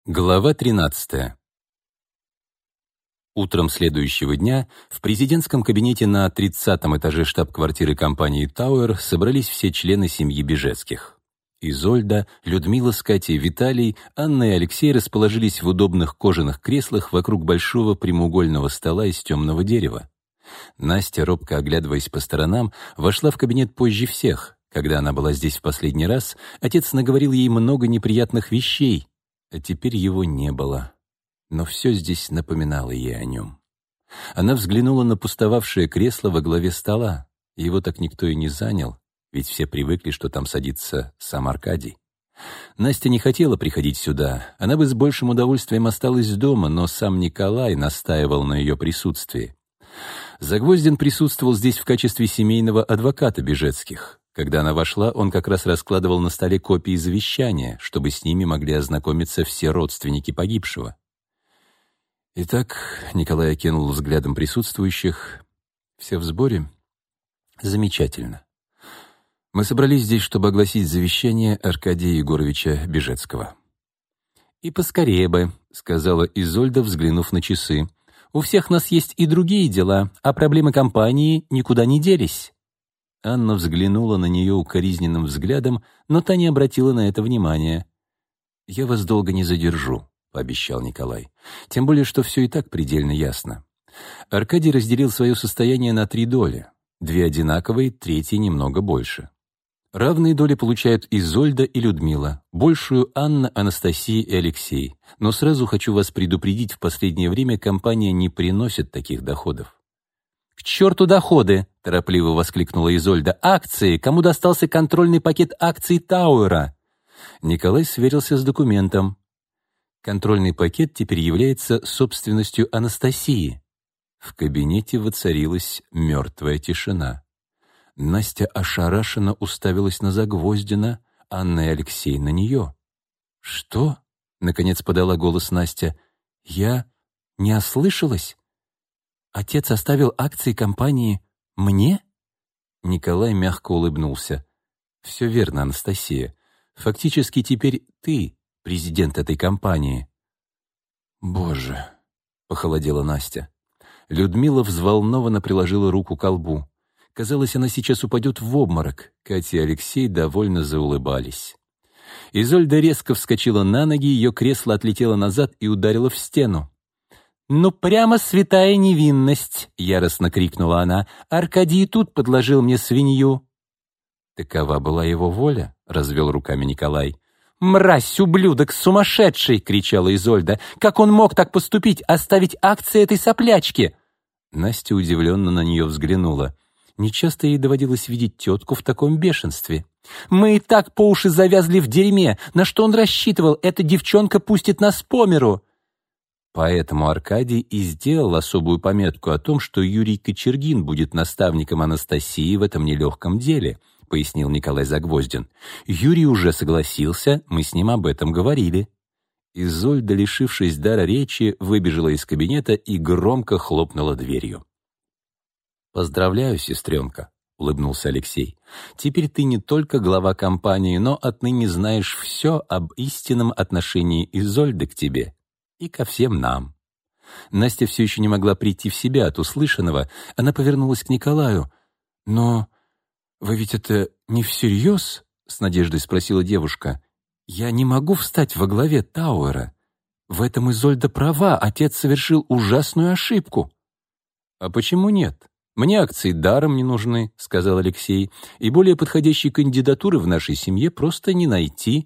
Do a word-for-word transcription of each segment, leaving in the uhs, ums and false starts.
Глава тринадцатая. Утром следующего дня в президентском кабинете на тридцатом этаже штаб-квартиры компании «Тауэр» собрались все члены семьи Бежецких. Изольда, Людмила с Катей, Виталий, Анна и Алексей расположились в удобных кожаных креслах вокруг большого прямоугольного стола из темного дерева. Настя, робко оглядываясь по сторонам, вошла в кабинет позже всех. Когда она была здесь в последний раз, отец наговорил ей много неприятных вещей, а теперь его не было. Но все здесь напоминало ей о нем. Она взглянула на пустовавшее кресло во главе стола. Его так никто и не занял, ведь все привыкли, что там садится сам Аркадий. Настя не хотела приходить сюда. Она бы с большим удовольствием осталась дома, но сам Николай настаивал на ее присутствии. Загвоздин присутствовал здесь в качестве семейного адвоката Бежецких. Когда она вошла, он как раз раскладывал на столе копии завещания, чтобы с ними могли ознакомиться все родственники погибшего. Итак, Николай окинул взглядом присутствующих. Все в сборе? Замечательно. Мы собрались здесь, чтобы огласить завещание Аркадия Егоровича Бежецкого. «И поскорее бы», — сказала Изольда, взглянув на часы. «У всех нас есть и другие дела, а проблемы компании никуда не делись». Анна взглянула на нее укоризненным взглядом, но та не обратила на это внимания. «Я вас долго не задержу», — пообещал Николай. «Тем более, что все и так предельно ясно. Аркадий разделил свое состояние на три доли. Две одинаковые, третья немного больше. Равные доли получают Изольда и Людмила, большую — Анна, Анастасия и Алексей. Но сразу хочу вас предупредить, в последнее время компания не приносит таких доходов». «К черту доходы!» — торопливо воскликнула Изольда. «Акции! Кому достался контрольный пакет акций Тауэра?» Николай сверился с документом. Контрольный пакет теперь является собственностью Анастасии. В кабинете воцарилась мертвая тишина. Настя ошарашенно уставилась на Загвоздина, Анна и Алексей на нее. «Что?» — наконец подала голос Настя. «Я не ослышалась? Отец оставил акции компании мне?» Николай мягко улыбнулся. «Все верно, Анастасия. Фактически теперь ты президент этой компании». «Боже!» — похолодела Настя. Людмила взволнованно приложила руку к колбу. Казалось, она сейчас упадет в обморок. Катя и Алексей довольно заулыбались. Изольда резко вскочила на ноги, ее кресло отлетело назад и ударило в стену. «Ну, прямо святая невинность!» — яростно крикнула она. «Аркадий тут подложил мне свинью». «Такова была его воля», — развел руками Николай. «Мразь, ублюдок, сумасшедший!» — кричала Изольда. «Как он мог так поступить, оставить акции этой соплячки?» Настя удивленно на нее взглянула. Нечасто ей доводилось видеть тетку в таком бешенстве. «Мы и так по уши завязли в дерьме. На что он рассчитывал? Эта девчонка пустит нас по миру!» Поэтому Аркадий и сделал особую пометку о том, что Юрий Кочергин будет наставником Анастасии в этом нелегком деле, пояснил Николай Загвоздин. Юрий уже согласился, мы с ним об этом говорили. Изольда, лишившись дара речи, выбежала из кабинета и громко хлопнула дверью. «Поздравляю, сестренка», — улыбнулся Алексей. «Теперь ты не только глава компании, но отныне знаешь все об истинном отношении Изольды к тебе и ко всем нам». Настя все еще не могла прийти в себя от услышанного. Она повернулась к Николаю. «Но вы ведь это не всерьез?» — с надеждой спросила девушка. «Я не могу встать во главе Тауэра. В этом Изольда права, отец совершил ужасную ошибку». «А почему нет? Мне акции даром не нужны», — сказал Алексей, «и более подходящей кандидатуры в нашей семье просто не найти».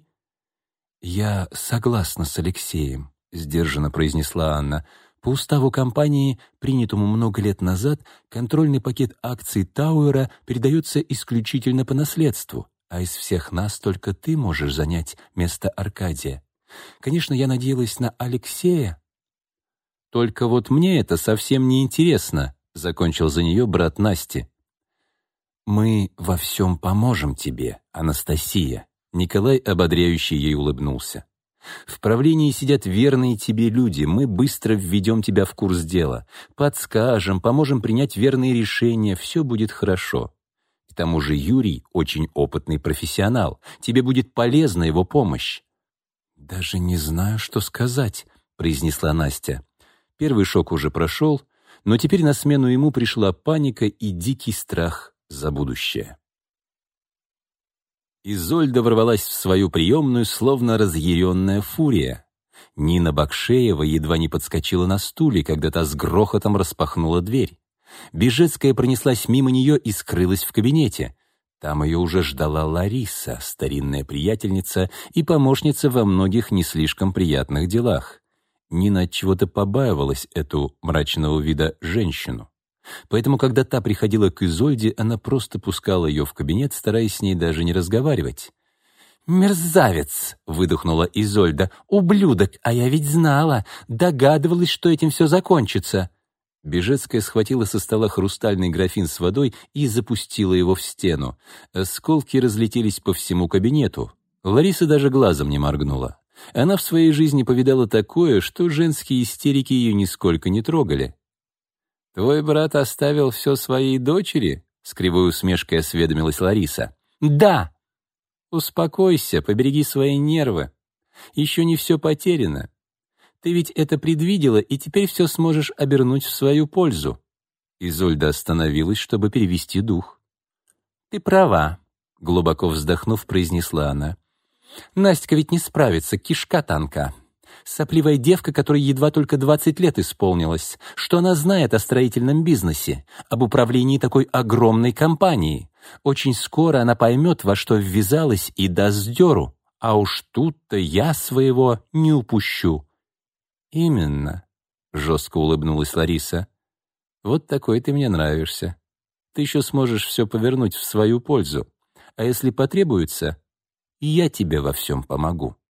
«Я согласна с Алексеем», — сдержанно произнесла Анна. «По уставу компании, принятому много лет назад, контрольный пакет акций Тауэра передается исключительно по наследству, а из всех нас только ты можешь занять место Аркадия. Конечно, я надеялась на Алексея». «Только вот мне это совсем не интересно», — закончил за нее брат Насти. «Мы во всем поможем тебе, Анастасия», — Николай ободряюще ей улыбнулся. «В правлении сидят верные тебе люди, мы быстро введем тебя в курс дела, подскажем, поможем принять верные решения, все будет хорошо. К тому же Юрий очень опытный профессионал, тебе будет полезна его помощь». «Даже не знаю, что сказать», — произнесла Настя. Первый шок уже прошел, но теперь на смену ему пришла паника и дикий страх за будущее. Изольда ворвалась в свою приемную, словно разъяренная фурия. Нина Бакшеева едва не подскочила на стуле, когда та с грохотом распахнула дверь. Бежецкая пронеслась мимо нее и скрылась в кабинете. Там ее уже ждала Лариса, старинная приятельница и помощница во многих не слишком приятных делах. Нина отчего-то побаивалась эту мрачного вида женщину. Поэтому, когда та приходила к Изольде, она просто пускала ее в кабинет, стараясь с ней даже не разговаривать. «Мерзавец!» — выдохнула Изольда. «Ублюдок! А я ведь знала! Догадывалась, что этим все закончится!» Бежецкая схватила со стола хрустальный графин с водой и запустила его в стену. Осколки разлетелись по всему кабинету. Лариса даже глазом не моргнула. Она в своей жизни повидала такое, что женские истерики ее нисколько не трогали. «Твой брат оставил все своей дочери?» — с кривой усмешкой осведомилась Лариса. «Да!» «Успокойся, побереги свои нервы. Еще не все потеряно. Ты ведь это предвидела, и теперь все сможешь обернуть в свою пользу». Изольда остановилась, чтобы перевести дух. «Ты права», — глубоко вздохнув, произнесла она. «Настя ведь не справится, кишка танка. Сопливая девка, которой едва только двадцать лет исполнилось. Что она знает о строительном бизнесе, об управлении такой огромной компанией? Очень скоро она поймет, во что ввязалась, и даст дёру. А уж тут-то я своего не упущу». «Именно», — жестко улыбнулась Лариса. «Вот такой ты мне нравишься. Ты еще сможешь все повернуть в свою пользу. А если потребуется, я тебе во всем помогу».